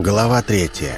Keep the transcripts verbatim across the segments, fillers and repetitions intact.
Глава третья.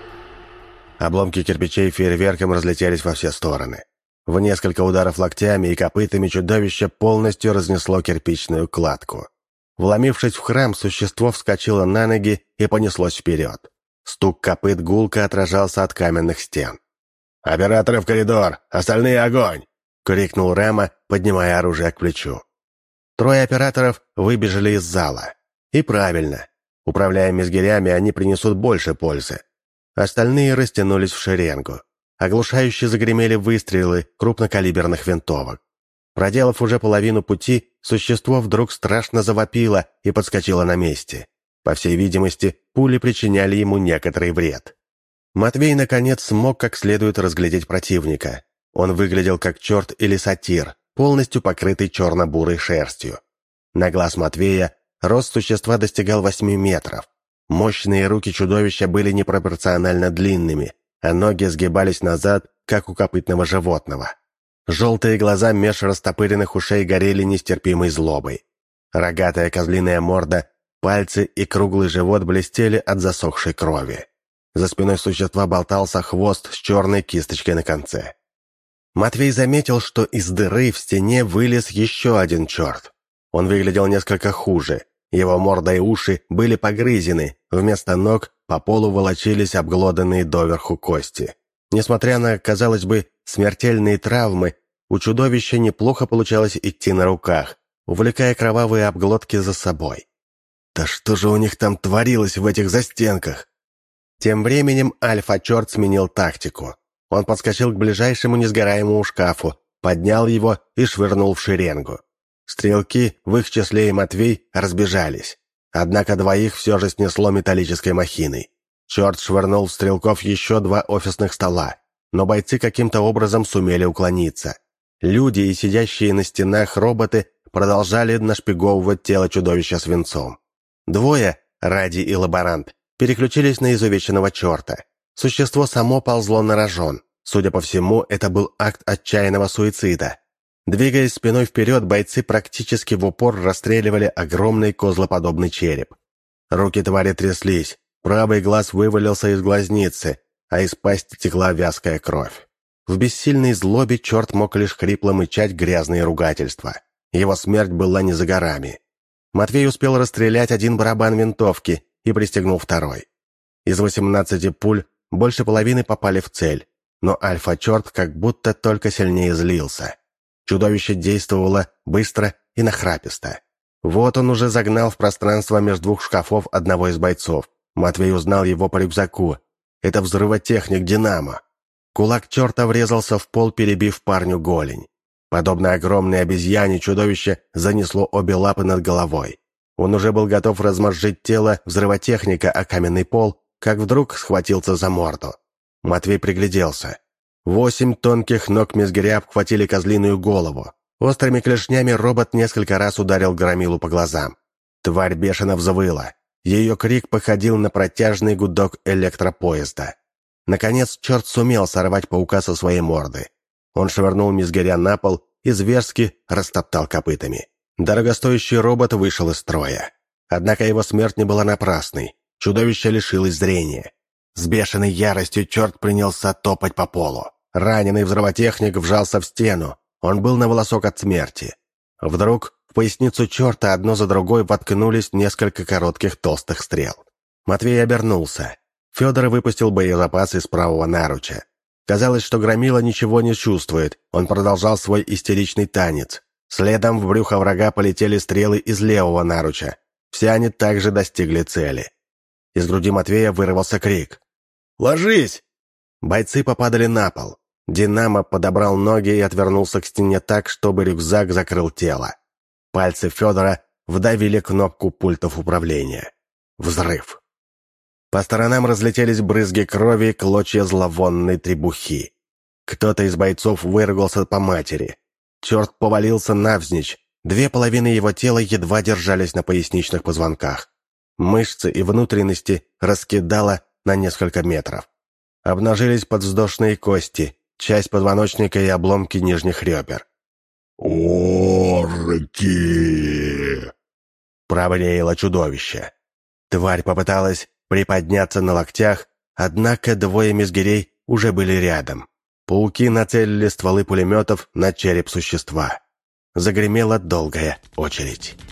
Обломки кирпичей фейерверком разлетелись во все стороны. В несколько ударов локтями и копытами чудовище полностью разнесло кирпичную кладку. Вломившись в храм, существо вскочило на ноги и понеслось вперед. Стук копыт гулко отражался от каменных стен. «Операторы в коридор! Остальные огонь!» — крикнул Рама, поднимая оружие к плечу. Трое операторов выбежали из зала. И правильно. Управляя мизгирями, они принесут больше пользы. Остальные растянулись в шеренгу. Оглушающе загремели выстрелы крупнокалиберных винтовок. Проделав уже половину пути, существо вдруг страшно завопило и подскочило на месте. По всей видимости, пули причиняли ему некоторый вред. Матвей, наконец, смог как следует разглядеть противника. Он выглядел как черт или сатир, полностью покрытый черно-бурой шерстью. На глаз Матвея рост существа достигал восьми метров. Мощные руки чудовища были непропорционально длинными, а ноги сгибались назад, как у копытного животного. Желтые глаза меж растопыренных ушей горели нестерпимой злобой. Рогатая козлиная морда, пальцы и круглый живот блестели от засохшей крови. За спиной существа болтался хвост с черной кисточкой на конце. Матвей заметил, что из дыры в стене вылез еще один черт. Он выглядел несколько хуже. Его морда и уши были погрызены, вместо ног по полу волочились обглоданные доверху кости. Несмотря на, казалось бы, смертельные травмы, у чудовища неплохо получалось идти на руках, увлекая кровавые обглотки за собой. Да что же у них там творилось в этих застенках? Тем временем альфа-черт сменил тактику. Он подскочил к ближайшему несгораемому шкафу, поднял его и швырнул в шеренгу. Стрелки, в их числе и Матвей, разбежались. Однако двоих все же снесло металлической махиной. Черт швырнул в стрелков еще два офисных стола, но бойцы каким-то образом сумели уклониться. Люди и сидящие на стенах роботы продолжали нашпиговывать тело чудовища свинцом. Двое, Ради и лаборант, переключились на изувеченного черта. Существо само ползло на рожон. Судя по всему, это был акт отчаянного суицида. Двигаясь спиной вперед, бойцы практически в упор расстреливали огромный козлоподобный череп. Руки твари тряслись, правый глаз вывалился из глазницы, а из пасти текла вязкая кровь. В бессильной злобе черт мог лишь хрипло мычать грязные ругательства. Его смерть была не за горами. Матвей успел расстрелять один барабан винтовки и пристегнул второй. Из восемнадцати пуль больше половины попали в цель, но альфа-черт как будто только сильнее злился. Чудовище действовало быстро и нахраписто. Вот он уже загнал в пространство между двух шкафов одного из бойцов. Матвей узнал его по рюкзаку. Это взрывотехник «Динамо». Кулак черта врезался в пол, перебив парню голень. Подобно огромной обезьяне, чудовище занесло обе лапы над головой. Он уже был готов размозжить тело взрывотехника о каменный пол, как вдруг схватился за морду. Матвей пригляделся. Восемь тонких ног мизгиря обхватили козлиную голову. Острыми клешнями робот несколько раз ударил громилу по глазам. Тварь бешено взвыла. Ее крик походил на протяжный гудок электропоезда. Наконец, черт сумел сорвать паука со своей морды. Он швырнул мизгиря на пол и зверски растоптал копытами. Дорогостоящий робот вышел из строя. Однако его смерть не была напрасной. Чудовище лишилось зрения. С бешеной яростью черт принялся топать по полу. Раненый взрывотехник вжался в стену. Он был на волосок от смерти. Вдруг в поясницу черта одно за другой воткнулись несколько коротких толстых стрел. Матвей обернулся. Федор выпустил боезапас из правого наруча. Казалось, что громила ничего не чувствует. Он продолжал свой истеричный танец. Следом в брюхо врага полетели стрелы из левого наруча. Все они также достигли цели. Из груди Матвея вырвался крик. «Ложись!» Бойцы попадали на пол. «Динамо» подобрал ноги и отвернулся к стене так, чтобы рюкзак закрыл тело. Пальцы Федора вдавили кнопку пультов управления. Взрыв. По сторонам разлетелись брызги крови и клочья зловонной требухи. Кто-то из бойцов выругался по матери. Черт повалился навзничь. Две половины его тела едва держались на поясничных позвонках. Мышцы и внутренности раскидало на несколько метров. Обнажились подвздошные кости, часть позвоночника и обломки нижних ребер. «Орки!» — проблеяло чудовище. Тварь попыталась приподняться на локтях, однако двое мизгирей уже были рядом. Пауки нацелили стволы пулеметов на череп существа. Загремела долгая очередь.